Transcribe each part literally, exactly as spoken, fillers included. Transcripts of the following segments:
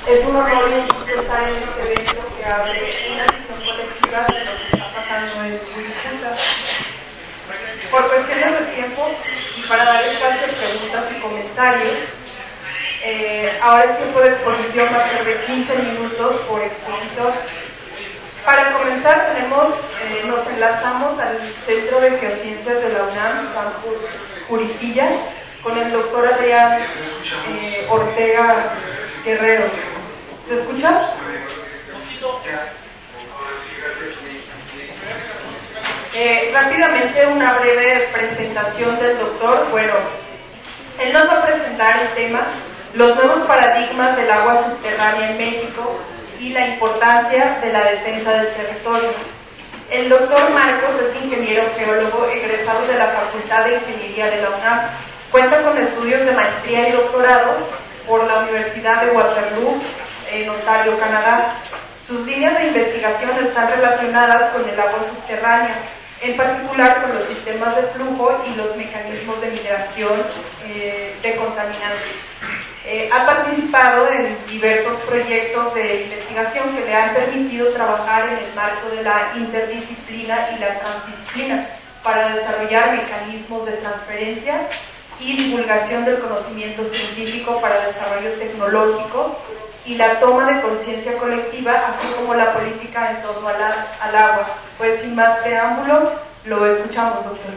Es un honor y un gusto estar en este evento que abre una visión colectiva de lo que está pasando en Wirikuta. Por cuestiones de tiempo y para dar espacio a preguntas y comentarios, eh, ahora el tiempo de exposición va a ser de quince minutos por expositor. Para comenzar, tenemos, eh, nos enlazamos al Centro de Geociencias de la UNAM, Campus Juriquilla, con el doctor Adrián eh, Ortega Guerrero. ¿Se escucha? Eh, rápidamente una breve presentación del doctor. Bueno, él nos va a presentar el tema, los nuevos paradigmas del agua subterránea en México y la importancia de la defensa del territorio. El doctor Marcos es ingeniero geólogo egresado de la Facultad de Ingeniería de la UNAM. Cuenta con estudios de maestría y doctorado por la Universidad de Waterloo, en Ontario, Canadá. Sus líneas de investigación están relacionadas con el agua subterránea, en particular con los sistemas de flujo y los mecanismos de migración eh, de contaminantes. Eh, ha participado en diversos proyectos de investigación que le han permitido trabajar en el marco de la interdisciplina y la transdisciplina para desarrollar mecanismos de transferencia y divulgación del conocimiento científico para desarrollo tecnológico y la toma de conciencia colectiva, así como la política en torno a la, al agua. Pues sin más preámbulo, lo escuchamos, doctor.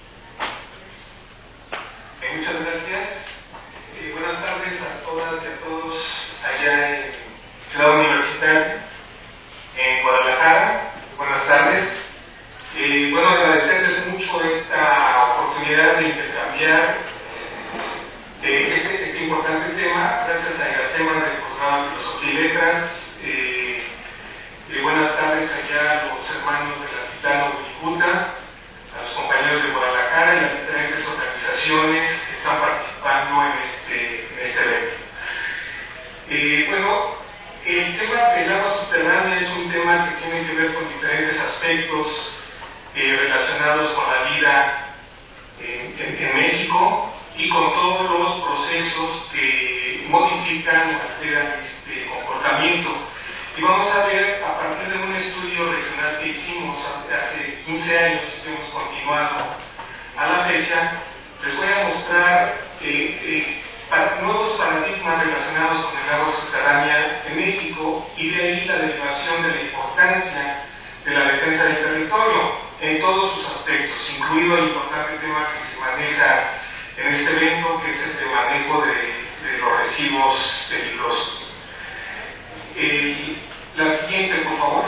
Eh, muchas gracias. Eh, buenas tardes a todas y a todos allá en Ciudad Universitaria, en Guadalajara. Buenas tardes. Eh, bueno, agradecerles mucho esta oportunidad de intercambiar eh, este, este importante tema. Gracias a Iracema del Posgrado en Filosofía y Letras. Eh, eh, buenas tardes allá a los hermanos de la Titano Wirikuta, a los compañeros de Guadalajara y las diferentes organizaciones que están participando en este, en este evento. Eh, bueno, el tema del agua subterránea es un tema que tiene que ver con diferentes aspectos eh, relacionados con la vida en, en, en México y con todos los procesos que modifican o alteran este comportamiento. Y vamos a ver, a partir de un estudio regional que hicimos hace quince años que hemos continuado a la fecha, les voy a mostrar eh, eh, para, nuevos paradigmas relacionados con el agua subterránea en México y de ahí la derivación de la importancia de la defensa del territorio en todos sus aspectos, incluido el importante tema que se maneja en este evento, que es el de manejo de, de los residuos peligrosos. El, la siguiente, por favor.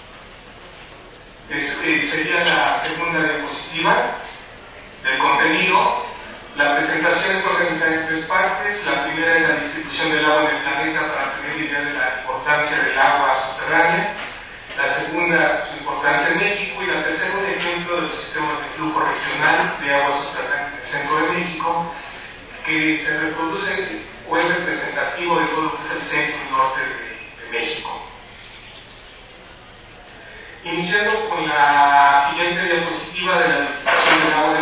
Es, eh, sería la segunda diapositiva del contenido. La presentación se organiza en tres partes. La primera es la distribución del agua en el planeta para tener idea de la importancia del agua subterránea. La segunda, su importancia en México. Y la tercera, un ejemplo de los sistemas de flujo regional de agua subterránea en el centro de México, que se reproduce o es representativo de todo lo que es el centro y norte de, de México. Iniciando con la siguiente diapositiva de la distribución del agua,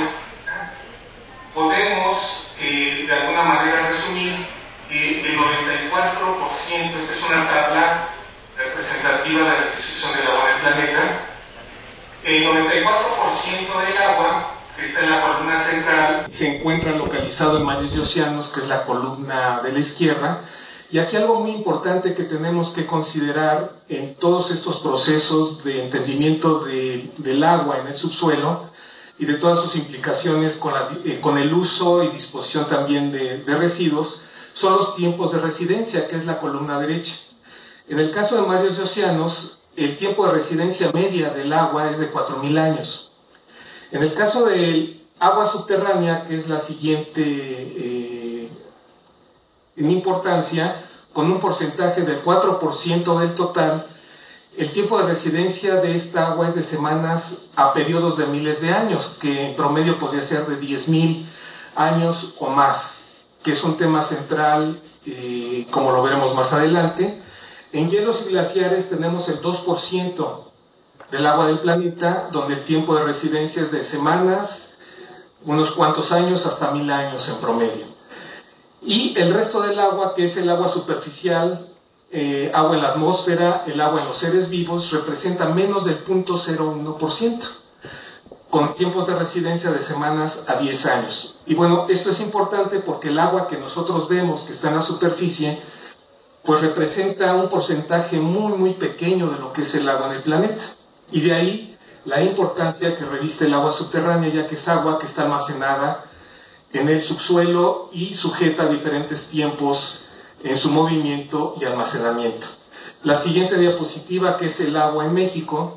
podemos eh, de alguna manera resumir que el noventa y cuatro por ciento, esta es una tabla representativa de la distribución del agua en el planeta, el noventa y cuatro por ciento del agua que está en la columna central se encuentra localizado en mares y océanos, que es la columna de la izquierda. Y aquí algo muy importante que tenemos que considerar en todos estos procesos de entendimiento de, del agua en el subsuelo y de todas sus implicaciones con, la, eh, con el uso y disposición también de, de residuos, son los tiempos de residencia, que es la columna derecha. En el caso de mares y océanos, el tiempo de residencia media del agua es de cuatro mil años. En el caso del agua subterránea, que es la siguiente eh, en importancia, con un porcentaje del cuatro por ciento del total, el tiempo de residencia de esta agua es de semanas a periodos de miles de años, que en promedio podría ser de diez mil años o más, que es un tema central, eh, como lo veremos más adelante. En hielos y glaciares tenemos el dos por ciento del agua del planeta, donde el tiempo de residencia es de semanas, unos cuantos años, hasta mil años en promedio. Y el resto del agua, que es el agua superficial, eh, agua en la atmósfera, el agua en los seres vivos, representa menos del cero punto cero uno por ciento, con tiempos de residencia de semanas a diez años. Y bueno, esto es importante porque el agua que nosotros vemos que está en la superficie, pues representa un porcentaje muy, muy pequeño de lo que es el agua en el planeta. Y de ahí la importancia que reviste el agua subterránea, ya que es agua que está almacenada en el subsuelo y sujeta a diferentes tiempos en su movimiento y almacenamiento. La siguiente diapositiva, que es el agua en México.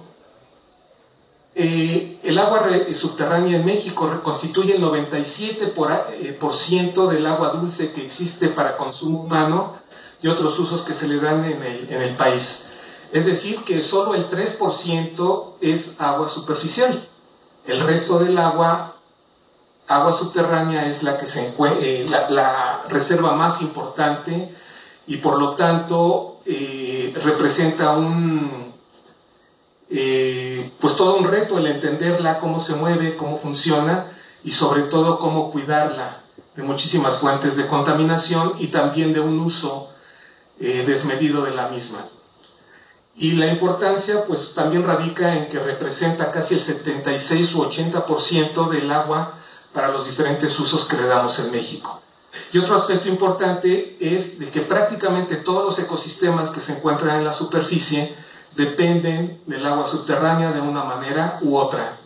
Eh, el agua subterránea en México constituye el noventa y siete por ciento del agua dulce que existe para consumo humano y otros usos que se le dan en el, en el país. Es decir, que solo el tres por ciento es agua superficial. El resto del agua, agua subterránea, es la que se eh, la, la reserva más importante y por lo tanto eh, representa un eh, pues todo un reto el entenderla, cómo se mueve, cómo funciona y sobre todo cómo cuidarla de muchísimas fuentes de contaminación y también de un uso Eh, desmedido de la misma. Y la importancia pues también radica en que representa casi el setenta y seis u ochenta por ciento del agua para los diferentes usos que le damos en México. Y otro aspecto importante es de que prácticamente todos los ecosistemas que se encuentran en la superficie dependen del agua subterránea de una manera u otra.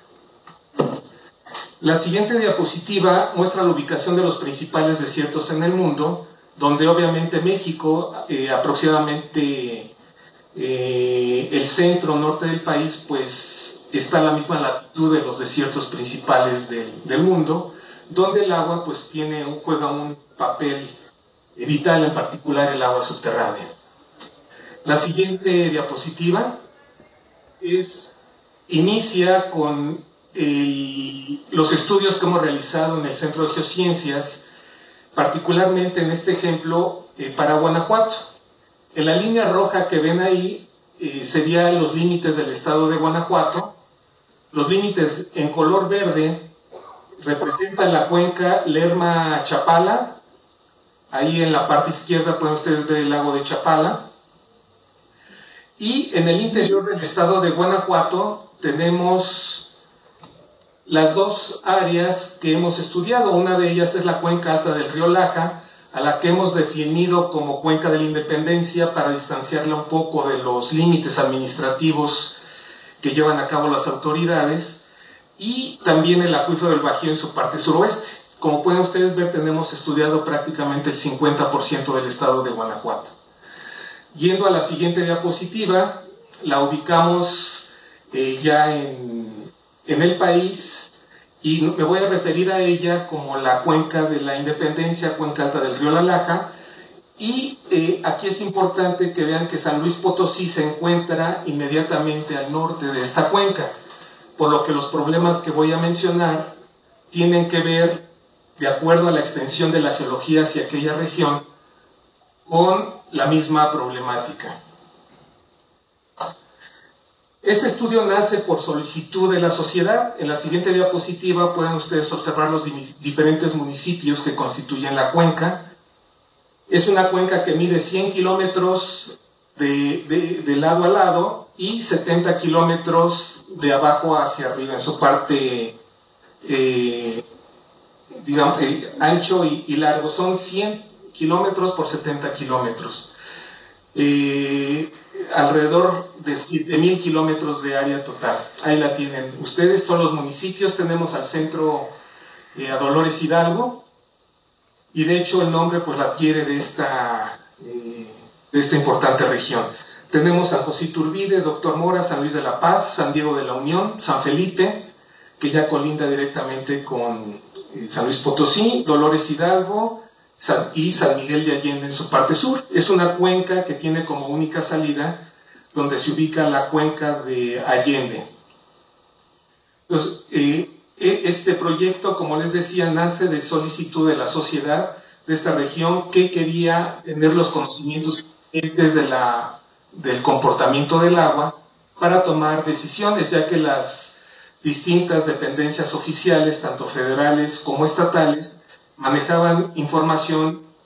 La siguiente diapositiva muestra la ubicación de los principales desiertos en el mundo, donde obviamente México, eh, aproximadamente eh, el centro norte del país, pues está a la misma latitud de los desiertos principales del, del mundo, donde el agua pues tiene, juega un papel vital, en particular el agua subterránea. La siguiente diapositiva es, inicia con el, los estudios que hemos realizado en el Centro de Geociencias, particularmente en este ejemplo eh, para Guanajuato. En la línea roja que ven ahí eh, serían los límites del estado de Guanajuato. Los límites en color verde representan la cuenca Lerma-Chapala. Ahí en la parte izquierda pueden ustedes ver el lago de Chapala. Y en el interior del estado de Guanajuato tenemos las dos áreas que hemos estudiado. Una de ellas es la cuenca alta del río Laja, a la que hemos definido como cuenca de la Independencia para distanciarla un poco de los límites administrativos que llevan a cabo las autoridades, y también el acuífero del Bajío en su parte suroeste. Como pueden ustedes ver, tenemos estudiado prácticamente el cincuenta por ciento del estado de Guanajuato. Yendo a la siguiente diapositiva, la ubicamos eh, ya en en el país, y me voy a referir a ella como la cuenca de la Independencia, cuenca alta del río La Laja, y eh, aquí es importante que vean que San Luis Potosí se encuentra inmediatamente al norte de esta cuenca, por lo que los problemas que voy a mencionar tienen que ver, de acuerdo a la extensión de la geología hacia aquella región, con la misma problemática. Este estudio nace por solicitud de la sociedad. En la siguiente diapositiva pueden ustedes observar los diferentes municipios que constituyen la cuenca. Es una cuenca que mide cien kilómetros de, de, de lado a lado y setenta kilómetros de abajo hacia arriba, en su parte eh, digamos, eh, ancho y, y largo. Son cien kilómetros por setenta kilómetros. Eh, alrededor de siete mil kilómetros de área total. Ahí la tienen ustedes, son los municipios. Tenemos al centro eh, a Dolores Hidalgo, y de hecho el nombre pues la adquiere de esta, eh, de esta importante región. Tenemos San José Iturbide, Doctor Mora, San Luis de la Paz, San Diego de la Unión, San Felipe, que ya colinda directamente con eh, San Luis Potosí, Dolores Hidalgo, San, y San Miguel de Allende en su parte sur. Es una cuenca que tiene como única salida donde se ubica la cuenca de Allende. Entonces, eh, este proyecto, como les decía, nace de solicitud de la sociedad de esta región, que quería tener los conocimientos de la, del comportamiento del agua para tomar decisiones, ya que las distintas dependencias oficiales, tanto federales como estatales, manejaban información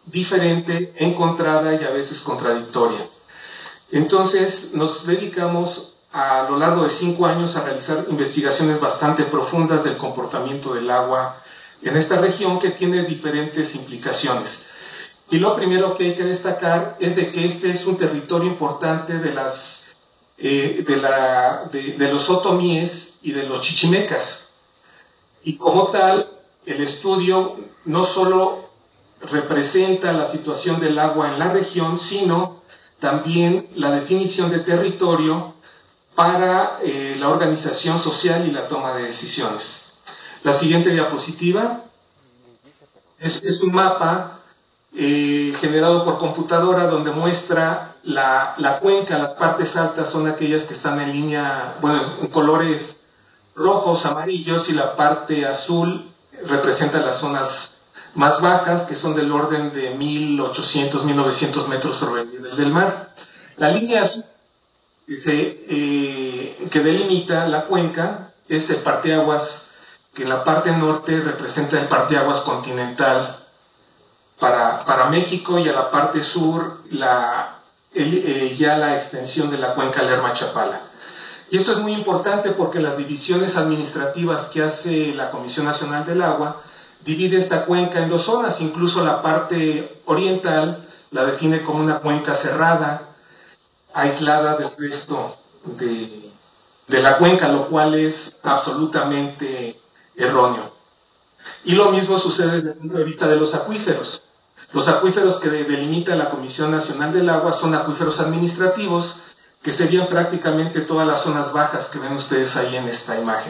diferente, encontrada y a veces contradictoria. Entonces nos dedicamos a lo largo de cinco años a realizar investigaciones bastante profundas del comportamiento del agua en esta región, que tiene diferentes implicaciones. Y lo primero que hay que destacar es de que este es un territorio importante de, las, eh, de, la, de, de los otomíes y de los chichimecas. Y como tal, el estudio no solo representa la situación del agua en la región, sino también la definición de territorio para eh, la organización social y la toma de decisiones. La siguiente diapositiva es, es un mapa Eh, generado por computadora, donde muestra la, la cuenca. Las partes altas son aquellas que están en línea, bueno, en colores rojos, amarillos, y la parte azul representa las zonas más bajas, que son del orden de mil ochocientos, mil novecientos metros sobre el nivel del mar. La línea azul que, se, eh, que delimita la cuenca es el parteaguas, que en la parte norte representa el parteaguas continental Para, para México, y a la parte sur la, el, eh, ya la extensión de la cuenca Lerma-Chapala. Y esto es muy importante porque las divisiones administrativas que hace la Comisión Nacional del Agua divide esta cuenca en dos zonas. Incluso la parte oriental la define como una cuenca cerrada, aislada del resto de, de la cuenca, lo cual es absolutamente erróneo. Y lo mismo sucede desde el punto de vista de los acuíferos. Los acuíferos que delimita la Comisión Nacional del Agua son acuíferos administrativos, que serían prácticamente todas las zonas bajas que ven ustedes ahí en esta imagen.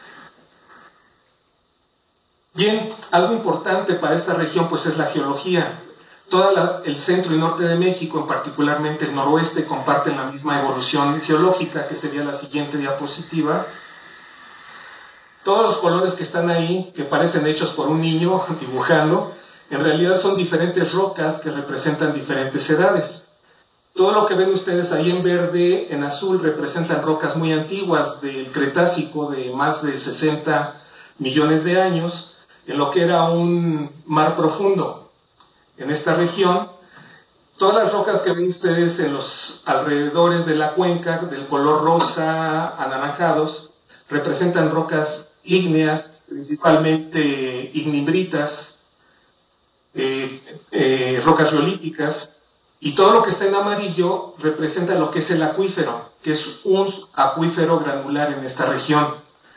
Bien, algo importante para esta región pues es la geología. Todo el centro y norte de México, en particularmente el noroeste, comparten la misma evolución geológica, que sería la siguiente diapositiva. Todos los colores que están ahí, que parecen hechos por un niño dibujando, en realidad son diferentes rocas que representan diferentes edades. Todo lo que ven ustedes ahí en verde, en azul, representan rocas muy antiguas del Cretácico, de más de sesenta millones de años, en lo que era un mar profundo. En esta región, todas las rocas que ven ustedes en los alrededores de la cuenca, del color rosa, anaranjados, representan rocas ígneas, principalmente ignimbritas, eh, eh, rocas riolíticas, y todo lo que está en amarillo representa lo que es el acuífero, que es un acuífero granular en esta región,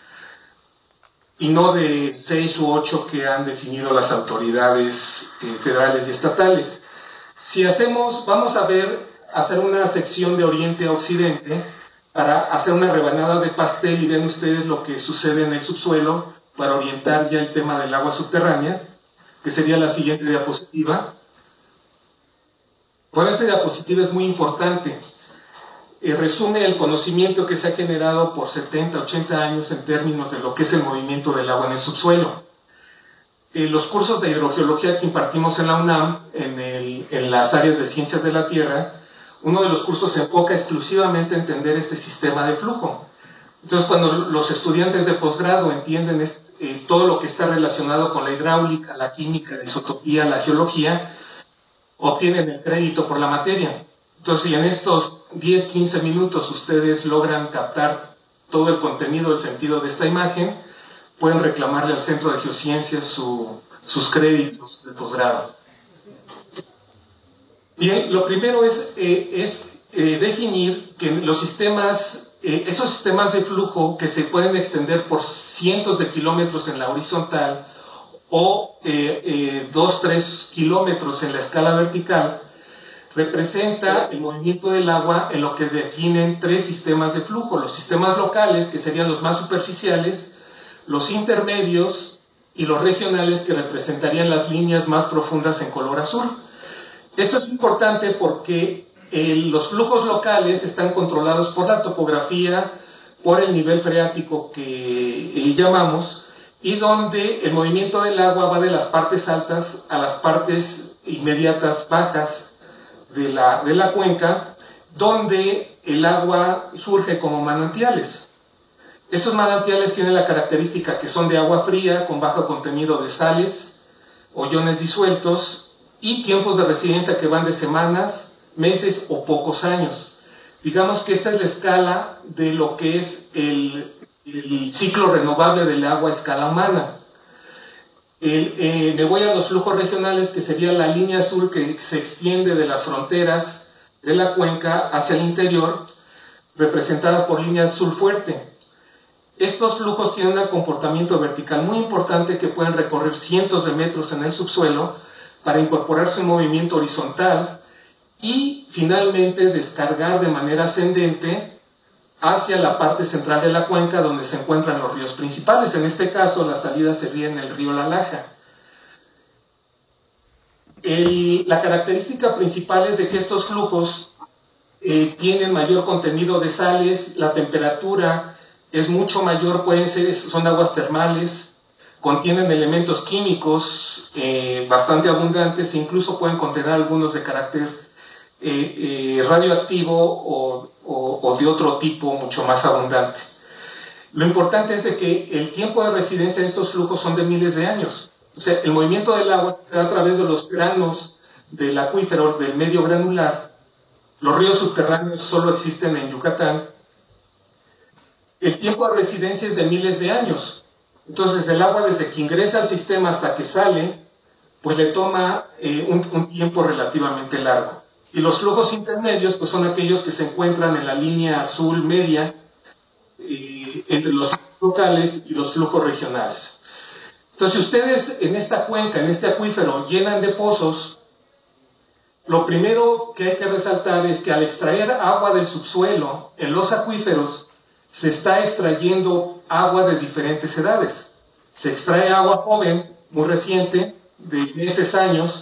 y no de seis u ocho que han definido las autoridades eh, federales y estatales. Si hacemos, vamos a ver, hacer una sección de oriente a occidente, para hacer una rebanada de pastel, y ven ustedes lo que sucede en el subsuelo para orientar ya el tema del agua subterránea, que sería la siguiente diapositiva. Bueno, esta diapositiva es muy importante. Eh, resume el conocimiento que se ha generado por setenta, ochenta años en términos de lo que es el movimiento del agua en el subsuelo. Eh, los cursos de hidrogeología que impartimos en la UNAM, en, el, en las áreas de ciencias de la tierra, uno de los cursos se enfoca exclusivamente a entender este sistema de flujo. Entonces, cuando los estudiantes de posgrado entienden este, eh, todo lo que está relacionado con la hidráulica, la química, la isotopía, la geología, obtienen el crédito por la materia. Entonces, si en estos diez, quince minutos ustedes logran captar todo el contenido, el sentido de esta imagen, pueden reclamarle al Centro de Geociencias su, sus créditos de posgrado. Bien, lo primero es, eh, es eh, definir que los sistemas, eh, esos sistemas de flujo que se pueden extender por cientos de kilómetros en la horizontal o eh, eh, dos, tres kilómetros en la escala vertical, representa el movimiento del agua en lo que definen tres sistemas de flujo: los sistemas locales, que serían los más superficiales, los intermedios y los regionales, que representarían las líneas más profundas en color azul. Esto es importante porque eh, los flujos locales están controlados por la topografía, por el nivel freático que eh, llamamos, y donde el movimiento del agua va de las partes altas a las partes inmediatas bajas de la, de la cuenca, donde el agua surge como manantiales. Estos manantiales tienen la característica que son de agua fría, con bajo contenido de sales o iones disueltos, y tiempos de residencia que van de semanas, meses o pocos años. Digamos que esta es la escala de lo que es el, el ciclo renovable del agua a escala humana. El, eh, me voy a los flujos regionales, que sería la línea azul que se extiende de las fronteras de la cuenca hacia el interior, representadas por línea azul fuerte. Estos flujos tienen un comportamiento vertical muy importante, que pueden recorrer cientos de metros en el subsuelo para incorporarse un movimiento horizontal y finalmente descargar de manera ascendente hacia la parte central de la cuenca, donde se encuentran los ríos principales. En este caso, la salida sería en el río La Laja. El, la característica principal es de que estos flujos eh, tienen mayor contenido de sales, la temperatura es mucho mayor, pueden ser, son aguas termales, contienen elementos químicos eh, bastante abundantes, e incluso pueden contener algunos de carácter eh, eh, radioactivo o, o, o de otro tipo mucho más abundante. Lo importante es de que el tiempo de residencia de estos flujos son de miles de años. O sea, el movimiento del agua se da a través de los granos del acuífero, del medio granular. Los ríos subterráneos solo existen en Yucatán. El tiempo de residencia es de miles de años. Entonces, el agua desde que ingresa al sistema hasta que sale, pues le toma eh, un, un tiempo relativamente largo. Y los flujos intermedios, pues son aquellos que se encuentran en la línea azul media, eh, entre los flujos locales y los flujos regionales. Entonces, si ustedes en esta cuenca, en este acuífero, llenan de pozos, lo primero que hay que resaltar es que al extraer agua del subsuelo en los acuíferos, se está extrayendo agua de diferentes edades. Se extrae agua joven, muy reciente, de meses, años,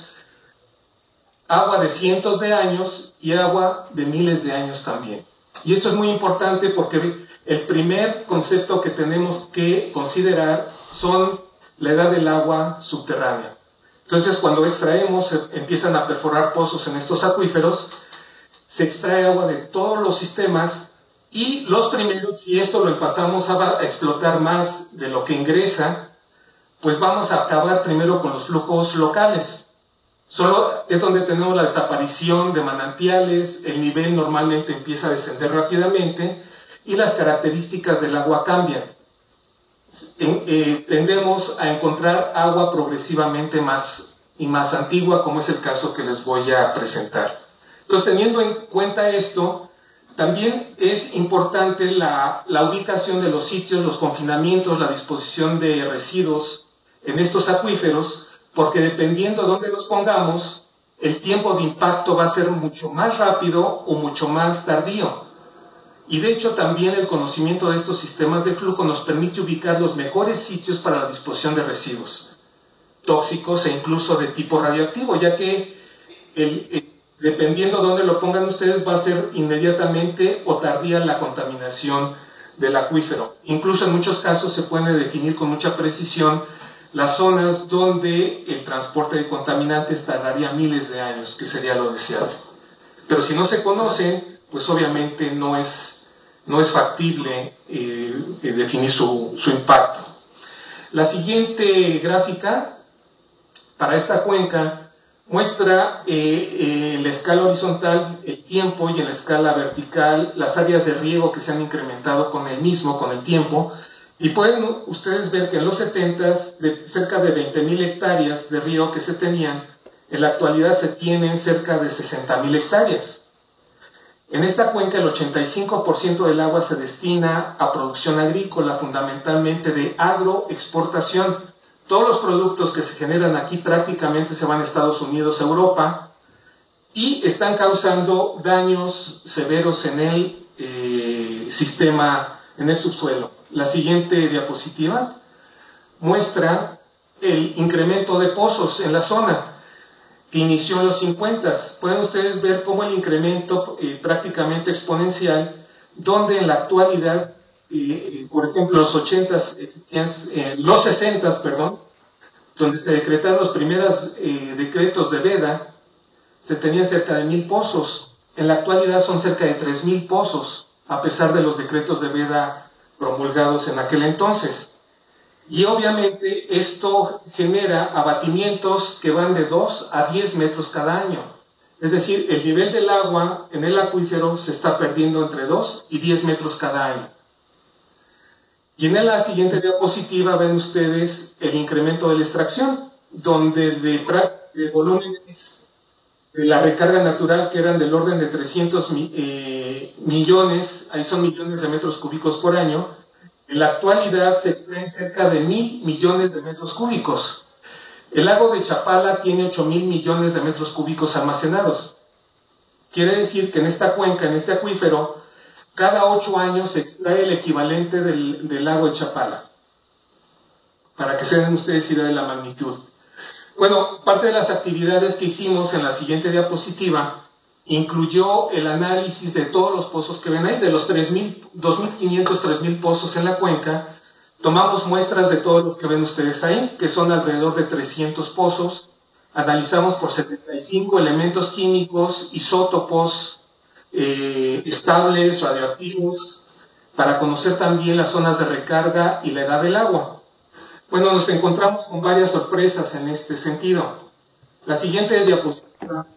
agua de cientos de años y agua de miles de años también. Y esto es muy importante porque el primer concepto que tenemos que considerar son la edad del agua subterránea. Entonces, cuando extraemos, se empiezan a perforar pozos en estos acuíferos, se extrae agua de todos los sistemas. Y los primeros, si esto lo pasamos a explotar más de lo que ingresa, pues vamos a acabar primero con los flujos locales. Solo es donde tenemos la desaparición de manantiales, el nivel normalmente empieza a descender rápidamente y las características del agua cambian. En, eh, tendemos a encontrar agua progresivamente más y más antigua, como es el caso que les voy a presentar. Entonces, teniendo en cuenta esto, también es importante la, la ubicación de los sitios, los confinamientos, la disposición de residuos en estos acuíferos, porque dependiendo de dónde los pongamos, el tiempo de impacto va a ser mucho más rápido o mucho más tardío. Y de hecho también el conocimiento de estos sistemas de flujo nos permite ubicar los mejores sitios para la disposición de residuos tóxicos e incluso de tipo radioactivo, ya que el, el dependiendo de dónde lo pongan ustedes, va a ser inmediatamente o tardía la contaminación del acuífero. Incluso en muchos casos se puede definir con mucha precisión las zonas donde el transporte de contaminantes tardaría miles de años, que sería lo deseable. Pero si no se conocen, pues obviamente no es, no es factible eh, definir su, su impacto. La siguiente gráfica para esta cuenca muestra eh, eh, en la escala horizontal el tiempo y en la escala vertical las áreas de riego que se han incrementado con el mismo, con el tiempo, y pueden ustedes ver que en los setentas, de cerca de veinte mil hectáreas de riego que se tenían, en la actualidad se tienen cerca de sesenta mil hectáreas. En esta cuenca el ochenta y cinco por ciento del agua se destina a producción agrícola, fundamentalmente de agroexportación. Todos los productos que se generan aquí prácticamente se van a Estados Unidos, Europa, y están causando daños severos en el eh, sistema, en el subsuelo. La siguiente diapositiva muestra el incremento de pozos en la zona que inició en los cincuenta. Pueden ustedes ver cómo el incremento eh, prácticamente exponencial, donde en la actualidad eh, por ejemplo, los ochentas existían, eh, los sesentas, perdón, donde se decretaron los primeros eh, decretos de veda, se tenían cerca de mil pozos. En la actualidad son cerca de tres mil pozos, a pesar de los decretos de veda promulgados en aquel entonces. Y obviamente esto genera abatimientos que van de dos a diez metros cada año. Es decir, el nivel del agua en el acuífero se está perdiendo entre dos y diez metros cada año. Y en la siguiente diapositiva ven ustedes el incremento de la extracción, donde de, de volúmenes de la recarga natural que eran del orden de trescientos eh, millones, ahí son millones de metros cúbicos por año, en la actualidad se extraen cerca de mil millones de metros cúbicos. El lago de Chapala tiene ocho mil millones de metros cúbicos almacenados. Quiere decir que en esta cuenca, en este acuífero, cada ocho años se extrae el equivalente del, del lago de Chapala. Para que se den ustedes idea de la magnitud. Bueno, parte de las actividades que hicimos en la siguiente diapositiva incluyó el análisis de todos los pozos que ven ahí, de los tres mil, dos mil quinientos, tres mil pozos en la cuenca. Tomamos muestras de todos los que ven ustedes ahí, que son alrededor de trescientos pozos. Analizamos por setenta y cinco elementos químicos, isótopos, eh, estables, radioactivos, para conocer también las zonas de recarga y la edad del agua. Bueno, nos encontramos con varias sorpresas en este sentido. La siguiente diapositiva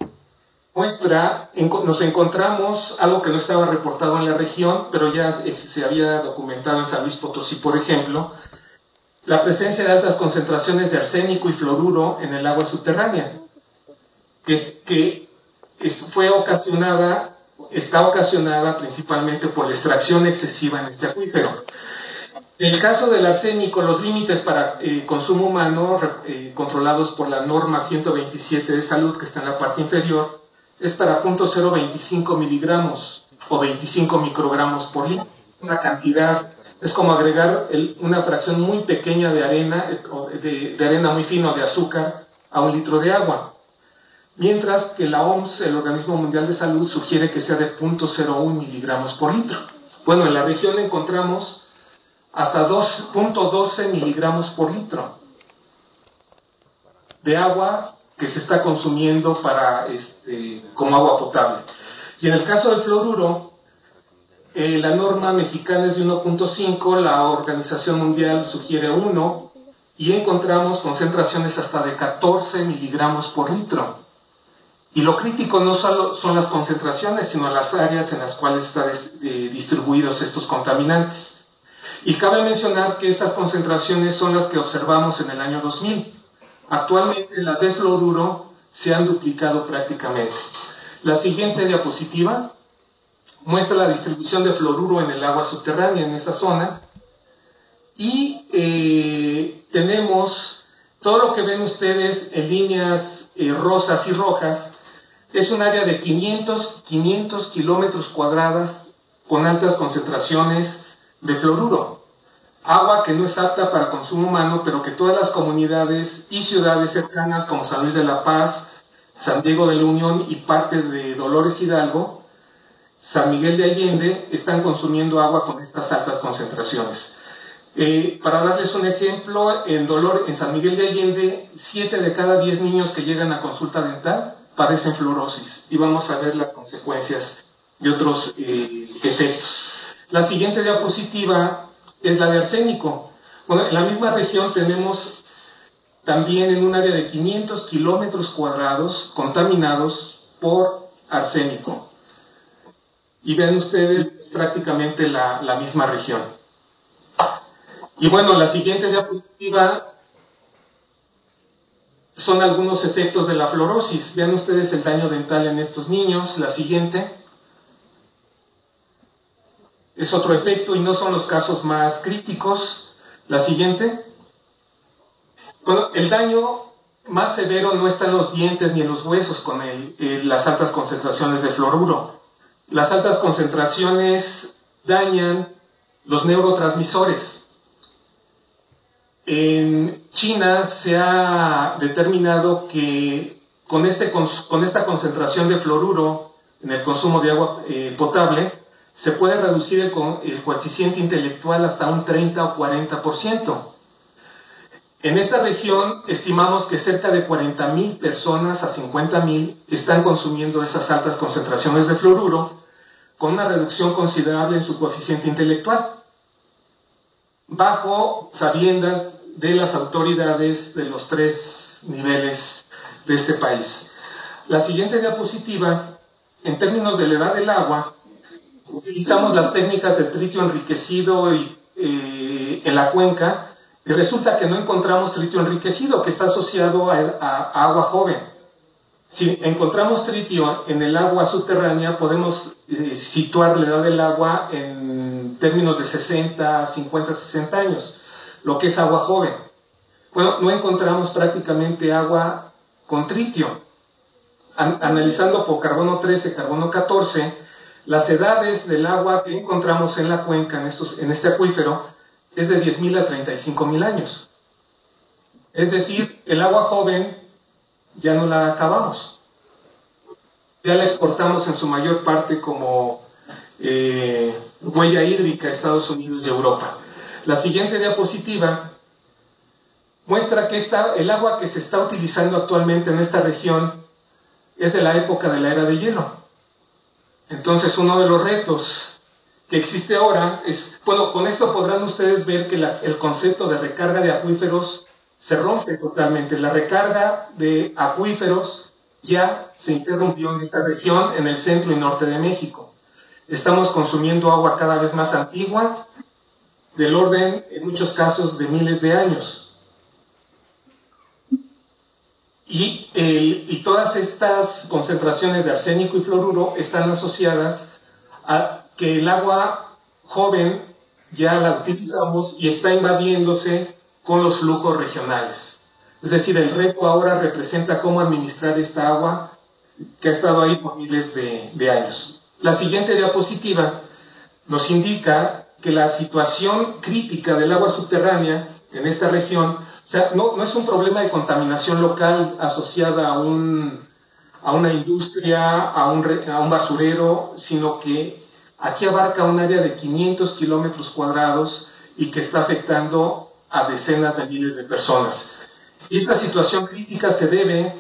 muestra, nos encontramos algo que no estaba reportado en la región, pero ya se había documentado en San Luis Potosí, por ejemplo, la presencia de altas concentraciones de arsénico y fluoruro en el agua subterránea, que, es, que es, fue ocasionada, está ocasionada principalmente por la extracción excesiva en este acuífero. En el caso del arsénico, los límites para eh, consumo humano, eh, controlados por la norma ciento veintisiete de salud, que está en la parte inferior, es para punto cero veinticinco miligramos o veinticinco microgramos por litro. Una cantidad, es como agregar el, una fracción muy pequeña de arena, de, de arena muy fina o de azúcar a un litro de agua. Mientras que la O M S, el Organismo Mundial de Salud, sugiere que sea de punto cero uno miligramos por litro. Bueno, en la región encontramos hasta dos punto doce miligramos por litro de agua que se está consumiendo para este, como agua potable. Y en el caso del fluoruro, eh, la norma mexicana es de uno punto cinco, la Organización Mundial sugiere uno, y encontramos concentraciones hasta de catorce miligramos por litro. Y lo crítico no solo son las concentraciones, sino las áreas en las cuales están eh, distribuidos estos contaminantes. Y cabe mencionar que estas concentraciones son las que observamos en el año dos mil. Actualmente las de fluoruro se han duplicado prácticamente. La siguiente diapositiva muestra la distribución de fluoruro en el agua subterránea en esa zona. Y eh, tenemos todo lo que ven ustedes en líneas eh, rosas y rojas. Es un área de quinientos kilómetros cuadrados con altas concentraciones de fluoruro, agua que no es apta para consumo humano, pero que todas las comunidades y ciudades cercanas como San Luis de la Paz, San Diego de la Unión y parte de Dolores Hidalgo, San Miguel de Allende, están consumiendo agua con estas altas concentraciones. Eh, para darles un ejemplo, en, Dolor, en San Miguel de Allende, siete de cada diez niños que llegan a consulta dental padecen fluorosis, y vamos a ver las consecuencias de otros eh, efectos. La siguiente diapositiva es la de arsénico. Bueno, en la misma región tenemos también en un área de quinientos kilómetros cuadrados contaminados por arsénico. Y ven ustedes, es prácticamente la, la misma región. Y bueno, la siguiente diapositiva son algunos efectos de la fluorosis. Vean ustedes el daño dental en estos niños. La siguiente es otro efecto y no son los casos más críticos. La siguiente. Bueno, el daño más severo no está en los dientes ni en los huesos con el, eh, las altas concentraciones de fluoruro. Las altas concentraciones dañan los neurotransmisores. En China se ha determinado que con, este, con esta concentración de fluoruro en el consumo de agua eh, potable, se puede reducir el, el coeficiente intelectual hasta un treinta o cuarenta por ciento. En esta región estimamos que cerca de cuarenta mil personas a cincuenta mil están consumiendo esas altas concentraciones de fluoruro con una reducción considerable en su coeficiente intelectual. bajo sabiendas de las autoridades de los tres niveles de este país. La siguiente diapositiva, en términos de la edad del agua, utilizamos las técnicas del tritio enriquecido y, eh, en la cuenca, y resulta que no encontramos tritio enriquecido, que está asociado a, a, a agua joven. Si encontramos tritio en el agua subterránea, podemos eh, situar la edad del agua en términos de sesenta, cincuenta, sesenta años, lo que es agua joven. Bueno, no encontramos prácticamente agua con tritio. An- analizando por carbono trece, carbono catorce, las edades del agua que encontramos en la cuenca, en, estos, en este acuífero, es de diez mil a treinta y cinco mil años. Es decir, el agua joven ya no la acabamos. Ya la exportamos en su mayor parte como eh, huella hídrica a Estados Unidos y Europa. La siguiente diapositiva muestra que esta, el agua que se está utilizando actualmente en esta región es de la época de la era de hielo. Entonces, uno de los retos que existe ahora es, bueno, con esto podrán ustedes ver que la, el concepto de recarga de acuíferos se rompe totalmente. La recarga de acuíferos ya se interrumpió en esta región, en el centro y norte de México. Estamos consumiendo agua cada vez más antigua, del orden, en muchos casos, de miles de años. Y, el, y todas estas concentraciones de arsénico y fluoruro están asociadas a que el agua joven ya la utilizamos y está invadiéndose con los flujos regionales. Es decir, el reto ahora representa cómo administrar esta agua que ha estado ahí por miles de, de años. La siguiente diapositiva nos indica que la situación crítica del agua subterránea en esta región, o sea, no, no es un problema de contaminación local asociada a, un, a una industria, a un, a un basurero, sino que aquí abarca un área de quinientos kilómetros cuadrados y que está afectando a decenas de miles de personas. Y esta situación crítica se debe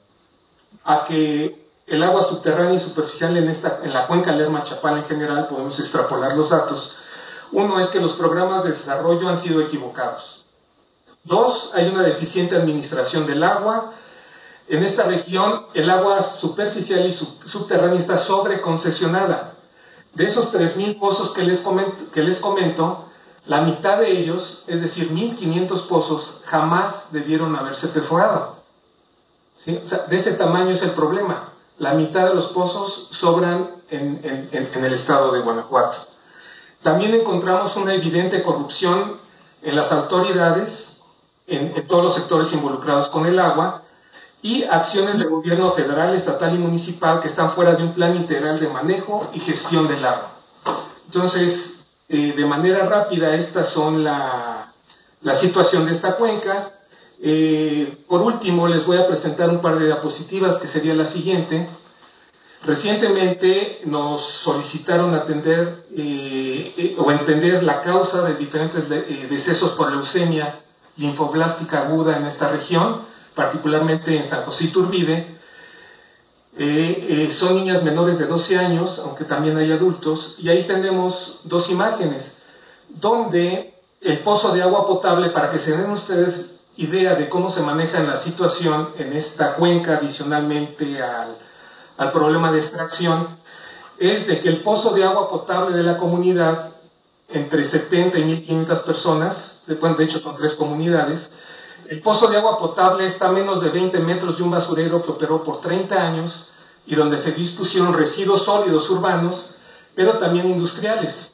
a que el agua subterránea y superficial en, esta, en la cuenca Lerma-Chapala en general, podemos extrapolar los datos. Uno es que los programas de desarrollo han sido equivocados. Dos, hay una deficiente administración del agua. En esta región, el agua superficial y sub, subterránea está sobreconcesionada. De esos tres mil pozos que les, comento, que les comento, la mitad de ellos, es decir, mil quinientos pozos, jamás debieron haberse perforado. ¿Sí? O sea, de ese tamaño es el problema. La mitad de los pozos sobran en, en, en, en el estado de Guanajuato. También encontramos una evidente corrupción en las autoridades, en, en todos los sectores involucrados con el agua, y acciones de gobierno federal, estatal y municipal que están fuera de un plan integral de manejo y gestión del agua. Entonces, eh, de manera rápida, estas son la, la situación de esta cuenca. Eh, por último, les voy a presentar un par de diapositivas, que sería la siguiente. Recientemente nos solicitaron atender eh, eh, o entender la causa de diferentes de, eh, decesos por leucemia linfoblástica aguda en esta región, particularmente en San José Iturbide. Eh, eh, son niñas menores de doce años, aunque también hay adultos, y ahí tenemos dos imágenes, donde el pozo de agua potable, para que se den ustedes idea de cómo se maneja la situación en esta cuenca, adicionalmente al, al problema de extracción, es de que el pozo de agua potable de la comunidad, entre setenta y mil quinientas personas, de hecho son tres comunidades, el pozo de agua potable está a menos de veinte metros de un basurero que operó por treinta años y donde se dispusieron residuos sólidos urbanos, pero también industriales.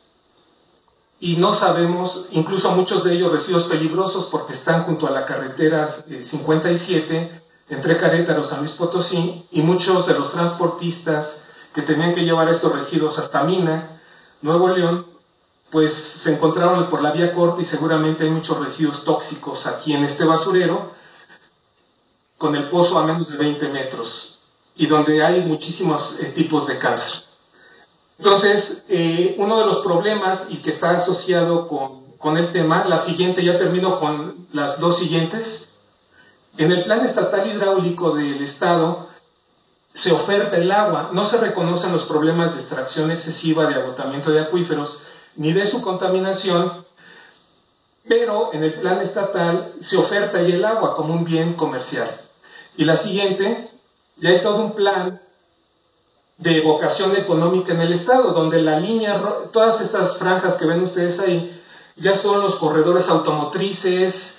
Y no sabemos, incluso muchos de ellos residuos peligrosos, porque están junto a la carretera cincuenta y siete, entre Querétaro y San Luis Potosí, y muchos de los transportistas que tenían que llevar estos residuos hasta Mina, Nuevo León, pues se encontraron por la vía corta y seguramente hay muchos residuos tóxicos aquí en este basurero, con el pozo a menos de veinte metros, y donde hay muchísimos eh, tipos de cáncer. Entonces, eh, uno de los problemas, y que está asociado con, con el tema, la siguiente, ya termino con las dos siguientes. En el Plan Estatal Hidráulico del Estado se oferta el agua, no se reconocen los problemas de extracción excesiva, de agotamiento de acuíferos, ni de su contaminación, pero en el plan estatal se oferta ya el agua como un bien comercial. Y la siguiente, ya hay todo un plan de vocación económica en el Estado, donde la línea, todas estas franjas que ven ustedes ahí, ya son los corredores automotrices,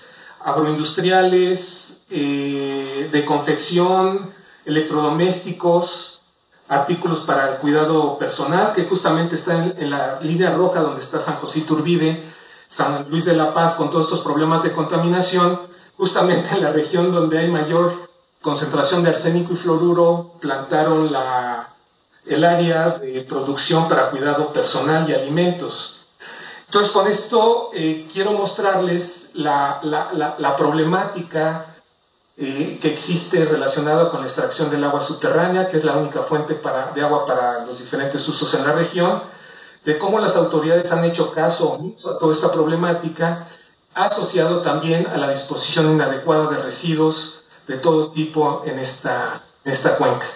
agroindustriales, eh, de confección, electrodomésticos, artículos para el cuidado personal, que justamente está en, en la línea roja donde está San José Iturbide, San Luis de la Paz, con todos estos problemas de contaminación, justamente en la región donde hay mayor concentración de arsénico y fluoruro, plantaron la, el área de producción para cuidado personal y alimentos. Entonces, con esto eh, quiero mostrarles la, la, la, la problemática eh, que existe relacionada con la extracción del agua subterránea, que es la única fuente para, de agua para los diferentes usos en la región, de cómo las autoridades han hecho caso omiso a toda esta problemática, asociado también a la disposición inadecuada de residuos de todo tipo en esta, en esta cuenca,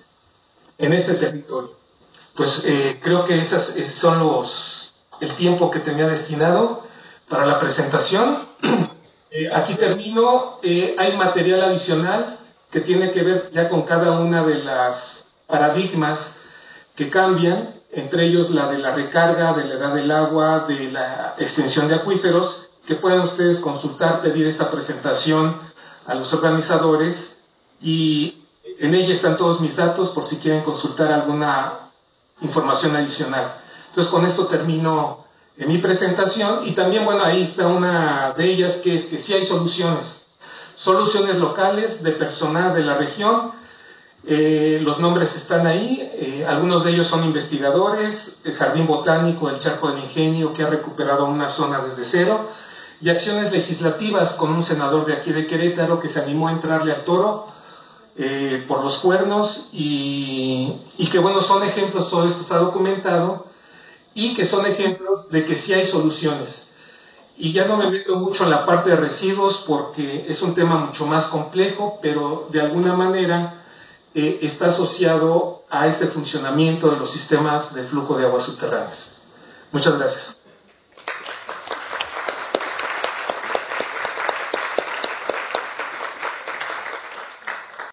en este territorio. Pues eh, creo que esos son los, el tiempo que tenía destinado para la presentación. Eh, aquí termino. Eh, hay material adicional que tiene que ver ya con cada una de las paradigmas que cambian, entre ellos la de la recarga, de la edad del agua, de la extensión de acuíferos, que pueden ustedes consultar, pedir esta presentación a los organizadores, y en ella están todos mis datos por si quieren consultar alguna información adicional. Entonces, con esto termino en mi presentación, y también, bueno, ahí está una de ellas, que es que sí hay soluciones, soluciones locales de personal de la región. Eh, los nombres están ahí, eh, algunos de ellos son investigadores, el Jardín Botánico del Charco del Ingenio, que ha recuperado una zona desde cero, y acciones legislativas con un senador de aquí de Querétaro que se animó a entrarle al toro eh, por los cuernos, y, y que bueno, son ejemplos, todo esto está documentado, y que son ejemplos de que sí hay soluciones. Y ya no me meto mucho en la parte de residuos porque es un tema mucho más complejo, pero de alguna manera Eh, está asociado a este funcionamiento de los sistemas de flujo de aguas subterráneas. Muchas gracias.